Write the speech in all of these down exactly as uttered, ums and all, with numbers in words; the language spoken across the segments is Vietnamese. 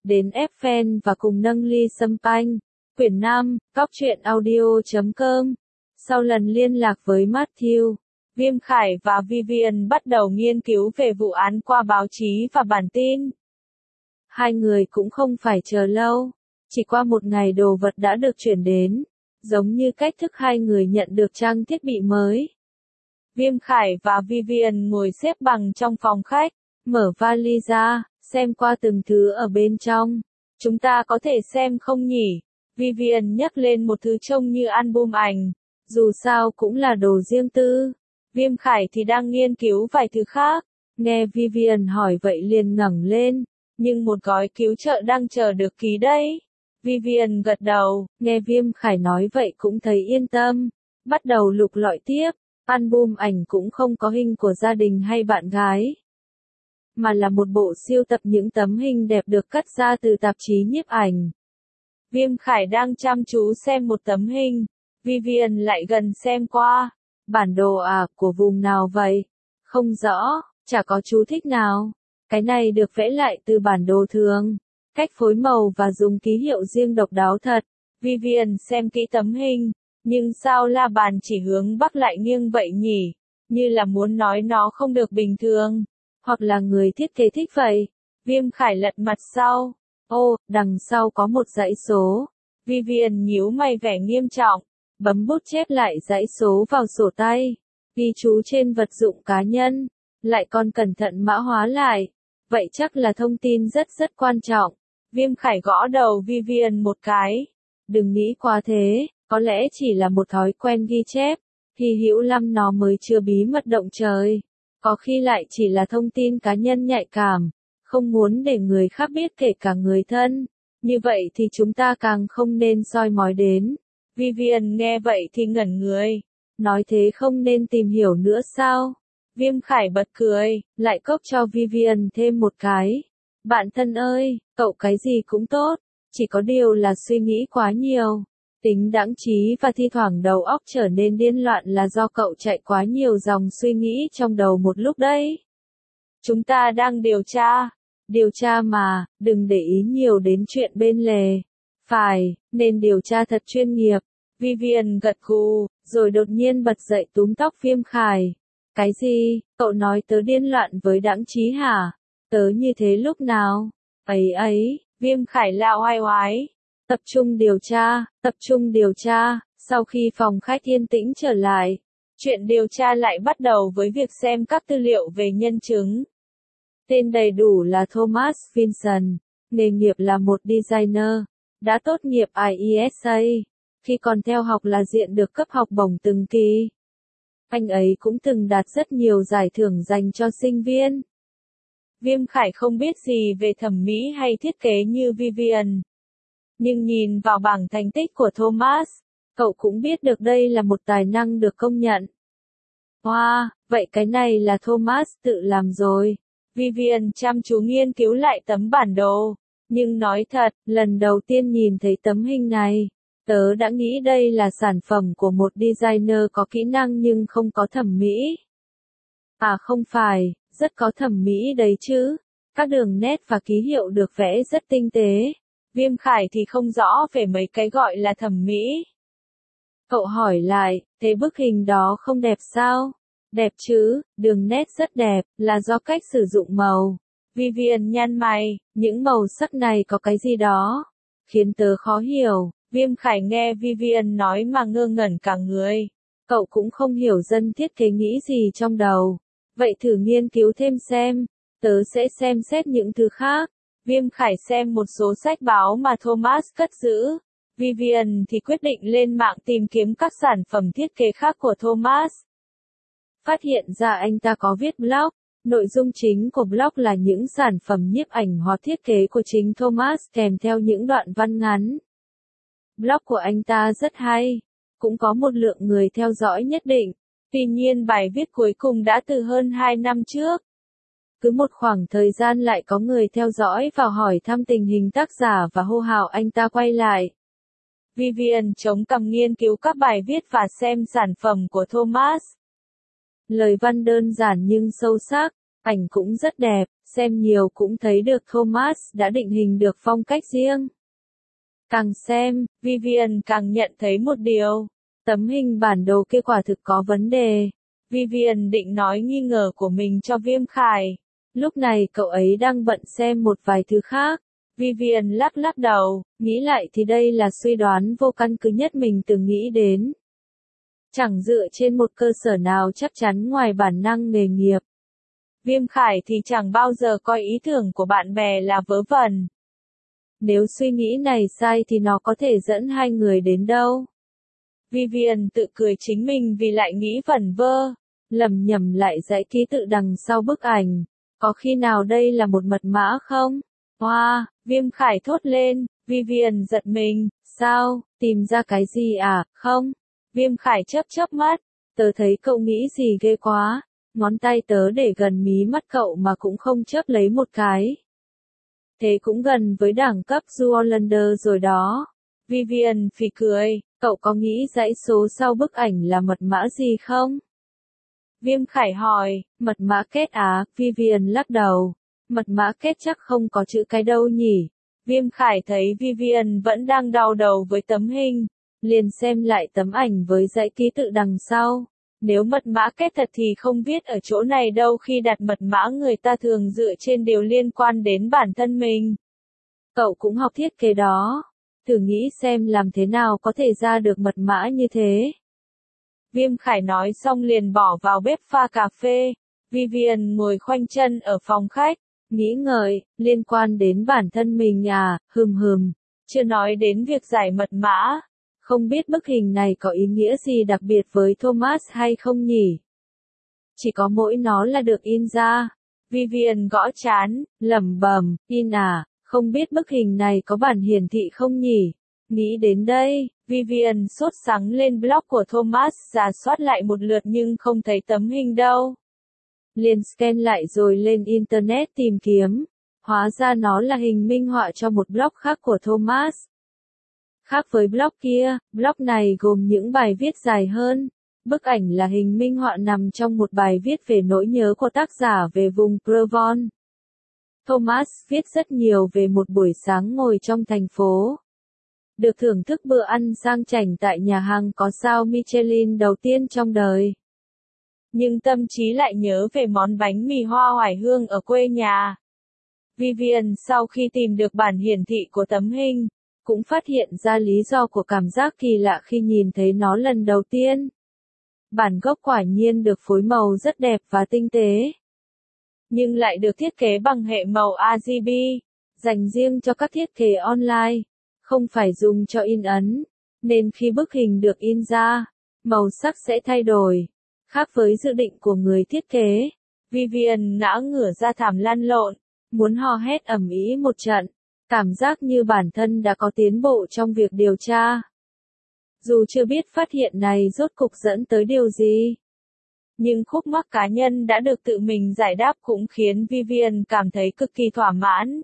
đến ép fan và cùng nâng ly sâm panh. Quyển năm, góc truyện audio chấm com. Sau lần liên lạc với Matthew, Viêm Khải và Vivian bắt đầu nghiên cứu về vụ án qua báo chí và bản tin. Hai người cũng không phải chờ lâu, chỉ qua một ngày đồ vật đã được chuyển đến, giống như cách thức hai người nhận được trang thiết bị mới. Viêm Khải và Vivian ngồi xếp bằng trong phòng khách, mở vali ra, xem qua từng thứ ở bên trong. Chúng ta có thể xem không nhỉ? Vivian nhắc lên một thứ trông như album ảnh, dù sao cũng là đồ riêng tư. Viêm Khải thì đang nghiên cứu vài thứ khác. Nghe Vivian hỏi vậy liền ngẩng lên, nhưng một gói cứu trợ đang chờ được ký đấy. Vivian gật đầu, nghe Viêm Khải nói vậy cũng thấy yên tâm. Bắt đầu lục lọi tiếp, album ảnh cũng không có hình của gia đình hay bạn gái, mà là một bộ siêu tập những tấm hình đẹp được cắt ra từ tạp chí nhiếp ảnh. Viêm Khải đang chăm chú xem một tấm hình, Vivian lại gần xem qua. Bản đồ à, của vùng nào vậy? Không rõ, chả có chú thích nào. Cái này được vẽ lại từ bản đồ thường. Cách phối màu và dùng ký hiệu riêng độc đáo thật. Vivian xem kỹ tấm hình, nhưng sao la bàn chỉ hướng bắc lại nghiêng vậy nhỉ? Như là muốn nói nó không được bình thường. Hoặc là người thiết kế thích vậy. Viêm Khải lật mặt sau. Ô, đằng sau có một dãy số. Vivian nhíu mày vẻ nghiêm trọng, bấm bút chép lại dãy số vào sổ tay, ghi chú trên vật dụng cá nhân, lại còn cẩn thận mã hóa lại. Vậy chắc là thông tin rất rất quan trọng. Viêm Khải gõ đầu Vivian một cái. Đừng nghĩ quá thế, có lẽ chỉ là một thói quen ghi chép. Hy hữu lắm nó mới chưa bí mật động trời. Có khi lại chỉ là thông tin cá nhân nhạy cảm, không muốn để người khác biết kể cả người thân. Như vậy thì chúng ta càng không nên soi mói đến. Vivian nghe vậy thì ngẩn người. Nói thế không nên tìm hiểu nữa sao? Viêm Khải bật cười, lại cốc cho Vivian thêm một cái. Bạn thân ơi, cậu cái gì cũng tốt, chỉ có điều là suy nghĩ quá nhiều. Tính đãng trí và thi thoảng đầu óc trở nên điên loạn là do cậu chạy quá nhiều dòng suy nghĩ trong đầu một lúc đấy. Chúng ta đang điều tra. Điều tra mà, đừng để ý nhiều đến chuyện bên lề. Phải, nên điều tra thật chuyên nghiệp. Vivian gật gù, rồi đột nhiên bật dậy túm tóc Viêm Khải. Cái gì, cậu nói tớ điên loạn với đãng trí hả? Tớ như thế lúc nào? Ấy ấy, Viêm Khải la oai oái. Tập trung điều tra, tập trung điều tra. Sau khi phòng khách yên tĩnh trở lại, chuyện điều tra lại bắt đầu với việc xem các tư liệu về nhân chứng. Tên đầy đủ là Thomas Vincent, nghề nghiệp là một designer, đã tốt nghiệp i e ét a, khi còn theo học là diện được cấp học bổng từng kỳ. Anh ấy cũng từng đạt rất nhiều giải thưởng dành cho sinh viên. Viêm Khải không biết gì về thẩm mỹ hay thiết kế như Vivian, nhưng nhìn vào bảng thành tích của Thomas, cậu cũng biết được đây là một tài năng được công nhận. Wow, vậy cái này là Thomas tự làm rồi. Vivian chăm chú nghiên cứu lại tấm bản đồ, nhưng nói thật, lần đầu tiên nhìn thấy tấm hình này, tớ đã nghĩ đây là sản phẩm của một designer có kỹ năng nhưng không có thẩm mỹ. À không phải, rất có thẩm mỹ đấy chứ. Các đường nét và ký hiệu được vẽ rất tinh tế. Viêm Khải thì không rõ về mấy cái gọi là thẩm mỹ. Cậu hỏi lại, thế bức hình đó không đẹp sao? Đẹp chứ, đường nét rất đẹp, là do cách sử dụng màu. Vivian nhăn mày, những màu sắc này có cái gì đó khiến tớ khó hiểu. Viêm Khải nghe Vivian nói mà ngơ ngẩn cả người. Cậu cũng không hiểu dân thiết kế nghĩ gì trong đầu. Vậy thử nghiên cứu thêm xem, tớ sẽ xem xét những thứ khác. Viêm Khải xem một số sách báo mà Thomas cất giữ. Vivian thì quyết định lên mạng tìm kiếm các sản phẩm thiết kế khác của Thomas. Phát hiện ra anh ta có viết blog. Nội dung chính của blog là những sản phẩm nhiếp ảnh hoặc thiết kế của chính Thomas kèm theo những đoạn văn ngắn. Blog của anh ta rất hay, cũng có một lượng người theo dõi nhất định. Tuy nhiên bài viết cuối cùng đã từ hơn hai năm trước. Cứ một khoảng thời gian lại có người theo dõi và hỏi thăm tình hình tác giả và hô hào anh ta quay lại. Vivian chống cằm nghiên cứu các bài viết và xem sản phẩm của Thomas. Lời văn đơn giản nhưng sâu sắc, ảnh cũng rất đẹp, xem nhiều cũng thấy được Thomas đã định hình được phong cách riêng. Càng xem, Vivian càng nhận thấy một điều. Tấm hình bản đồ kia quả thực có vấn đề. Vivian định nói nghi ngờ của mình cho Viêm Khải. Lúc này cậu ấy đang bận xem một vài thứ khác. Vivian lắc lắc đầu, nghĩ lại thì đây là suy đoán vô căn cứ nhất mình từng nghĩ đến. Chẳng dựa trên một cơ sở nào chắc chắn ngoài bản năng nghề nghiệp. Viêm Khải thì chẳng bao giờ coi ý tưởng của bạn bè là vớ vẩn. Nếu suy nghĩ này sai thì nó có thể dẫn hai người đến đâu? Vivian tự cười chính mình vì lại nghĩ vẩn vơ, lầm nhầm lại dãy ký tự đằng sau bức ảnh. Có khi nào đây là một mật mã không? Wow, Viêm Khải thốt lên, Vivian giật mình, sao, tìm ra cái gì à, không? Viêm Khải chớp chớp mắt, tớ thấy cậu nghĩ gì ghê quá, ngón tay tớ để gần mí mắt cậu mà cũng không chớp lấy một cái. Thế cũng gần với đẳng cấp Zoolander rồi đó. Vivian phì cười, cậu có nghĩ dãy số sau bức ảnh là mật mã gì không? Viêm Khải hỏi, mật mã kết á, Vivian lắc đầu. Mật mã kết chắc không có chữ cái đâu nhỉ. Viêm Khải thấy Vivian vẫn đang đau đầu với tấm hình, liền xem lại tấm ảnh với dãy ký tự đằng sau. Nếu mật mã kết thật thì không viết ở chỗ này đâu, khi đặt mật mã người ta thường dựa trên điều liên quan đến bản thân mình. Cậu cũng học thiết kế đó. Thử nghĩ xem làm thế nào có thể ra được mật mã như thế. Viêm Khải nói xong liền bỏ vào bếp pha cà phê. Vivian ngồi khoanh chân ở phòng khách, nghĩ ngợi, liên quan đến bản thân mình à, hừm hừm, chưa nói đến việc giải mật mã. Không biết bức hình này có ý nghĩa gì đặc biệt với Thomas hay không nhỉ? Chỉ có mỗi nó là được in ra. Vivian gõ trán, lẩm bẩm, in à, không biết bức hình này có bản hiển thị không nhỉ? Nghĩ đến đây, Vivian sốt sắng lên blog của Thomas, rà soát lại một lượt nhưng không thấy tấm hình đâu. Liền scan lại rồi lên internet tìm kiếm. Hóa ra nó là hình minh họa cho một blog khác của Thomas. Khác với blog kia, blog này gồm những bài viết dài hơn. Bức ảnh là hình minh họa nằm trong một bài viết về nỗi nhớ của tác giả về vùng Provence. Thomas viết rất nhiều về một buổi sáng ngồi trong thành phố. Được thưởng thức bữa ăn sang chảnh tại nhà hàng có sao Michelin đầu tiên trong đời. Nhưng tâm trí lại nhớ về món bánh mì hoa oải hương ở quê nhà. Vivian sau khi tìm được bản hiển thị của tấm hình, cũng phát hiện ra lý do của cảm giác kỳ lạ khi nhìn thấy nó lần đầu tiên. Bản gốc quả nhiên được phối màu rất đẹp và tinh tế, nhưng lại được thiết kế bằng hệ màu R G B, dành riêng cho các thiết kế online, không phải dùng cho in ấn, nên khi bức hình được in ra, màu sắc sẽ thay đổi. Khác với dự định của người thiết kế, Vivian ngã ngửa ra thảm lăn lộn, muốn hò hét ầm ĩ một trận, cảm giác như bản thân đã có tiến bộ trong việc điều tra. Dù chưa biết phát hiện này rốt cục dẫn tới điều gì, nhưng khúc mắc cá nhân đã được tự mình giải đáp cũng khiến Vivian cảm thấy cực kỳ thỏa mãn.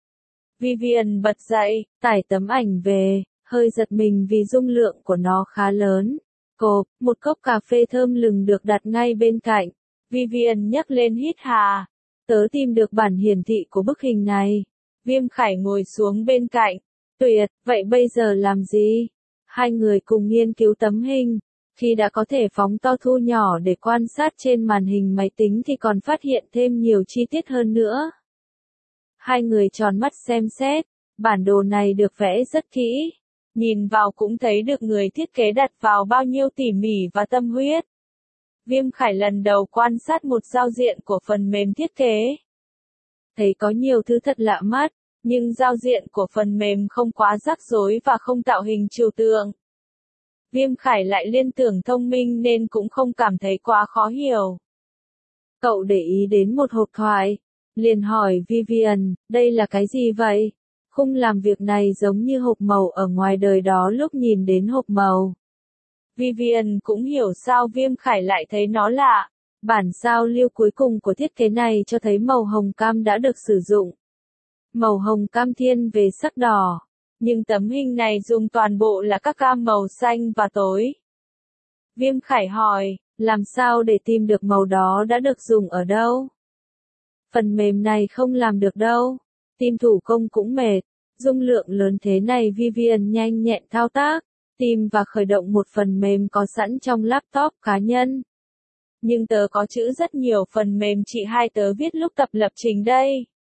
Vivian bật dậy, tải tấm ảnh về, hơi giật mình vì dung lượng của nó khá lớn. Cộp, một cốc cà phê thơm lừng được đặt ngay bên cạnh. Vivian nhấc lên hít hà. Tớ tìm được bản hiển thị của bức hình này. Viêm Khải ngồi xuống bên cạnh. Tuyệt, vậy bây giờ làm gì? Hai người cùng nghiên cứu tấm hình. Khi đã có thể phóng to thu nhỏ để quan sát trên màn hình máy tính thì còn phát hiện thêm nhiều chi tiết hơn nữa. Hai người tròn mắt xem xét. Bản đồ này được vẽ rất kỹ. Nhìn vào cũng thấy được người thiết kế đặt vào bao nhiêu tỉ mỉ và tâm huyết. Viêm Khải lần đầu quan sát một giao diện của phần mềm thiết kế. Thấy có nhiều thứ thật lạ mắt, nhưng giao diện của phần mềm không quá rắc rối và không tạo hình trừu tượng. Viêm Khải lại liên tưởng thông minh nên cũng không cảm thấy quá khó hiểu. Cậu để ý đến một hộp thoại, liền hỏi Vivian, đây là cái gì vậy? Khung làm việc này giống như hộp màu ở ngoài đời đó lúc nhìn đến hộp màu. Vivian cũng hiểu sao Viêm Khải lại thấy nó lạ. Bản sao lưu cuối cùng của thiết kế này cho thấy màu hồng cam đã được sử dụng. Màu hồng cam thiên về sắc đỏ. Nhưng tấm hình này dùng toàn bộ là các gam màu xanh và tối. Viêm Khải hỏi, làm sao để tìm được màu đó đã được dùng ở đâu? Phần mềm này không làm được đâu. Team thủ công cũng mệt. Dung lượng lớn thế này Vivian nhanh nhẹn thao tác, tìm và khởi động một phần mềm có sẵn trong laptop cá nhân. Nhưng tớ có chữ rất nhiều phần mềm chị hai tớ viết lúc tập lập trình đây.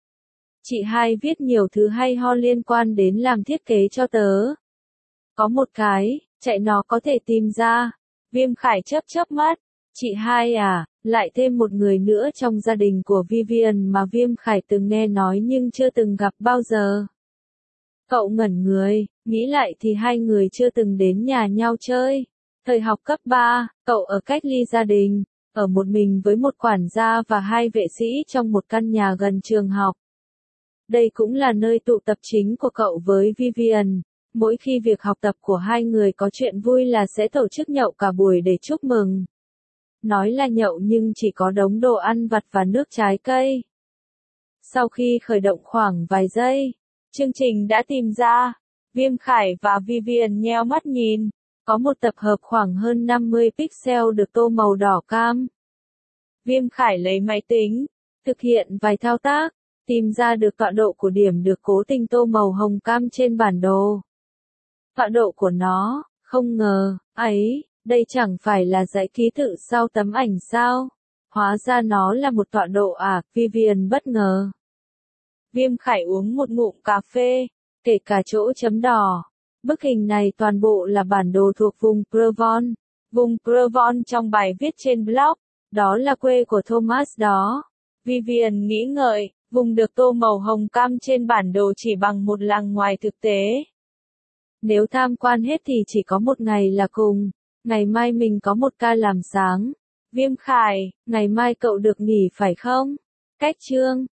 Chị hai viết nhiều thứ hay ho liên quan đến làm thiết kế cho tớ. Có một cái, chạy nó có thể tìm ra. Viêm Khải chớp chớp mắt. Chị hai à, lại thêm một người nữa trong gia đình của Vivian mà Viêm Khải từng nghe nói nhưng chưa từng gặp bao giờ. Cậu ngẩn người, nghĩ lại thì hai người chưa từng đến nhà nhau chơi. Thời học cấp ba, cậu ở cách ly gia đình, ở một mình với một quản gia và hai vệ sĩ trong một căn nhà gần trường học. Đây cũng là nơi tụ tập chính của cậu với Vivian. Mỗi khi việc học tập của hai người có chuyện vui là sẽ tổ chức nhậu cả buổi để chúc mừng. Nói là nhậu nhưng chỉ có đống đồ ăn vặt và nước trái cây. Sau khi khởi động khoảng vài giây, chương trình đã tìm ra. Viêm Khải và Vivian nheo mắt nhìn. Có một tập hợp khoảng hơn năm mươi pixel được tô màu đỏ cam. Viêm Khải lấy máy tính, thực hiện vài thao tác, tìm ra được tọa độ của điểm được cố tình tô màu hồng cam trên bản đồ. Tọa độ của nó, không ngờ, ấy, đây chẳng phải là dãy ký tự sau tấm ảnh sao? Hóa ra nó là một tọa độ à, Vivian bất ngờ. Viêm Khải uống một ngụm cà phê, kể cả chỗ chấm đỏ. Bức hình này toàn bộ là bản đồ thuộc vùng Provence. Vùng Provence trong bài viết trên blog, đó là quê của Thomas đó. Vivian nghĩ ngợi, vùng được tô màu hồng cam trên bản đồ chỉ bằng một làng ngoài thực tế. Nếu tham quan hết thì chỉ có một ngày là cùng. Ngày mai mình có một ca làm sáng. Viêm Khải, ngày mai cậu được nghỉ phải không? Cách chương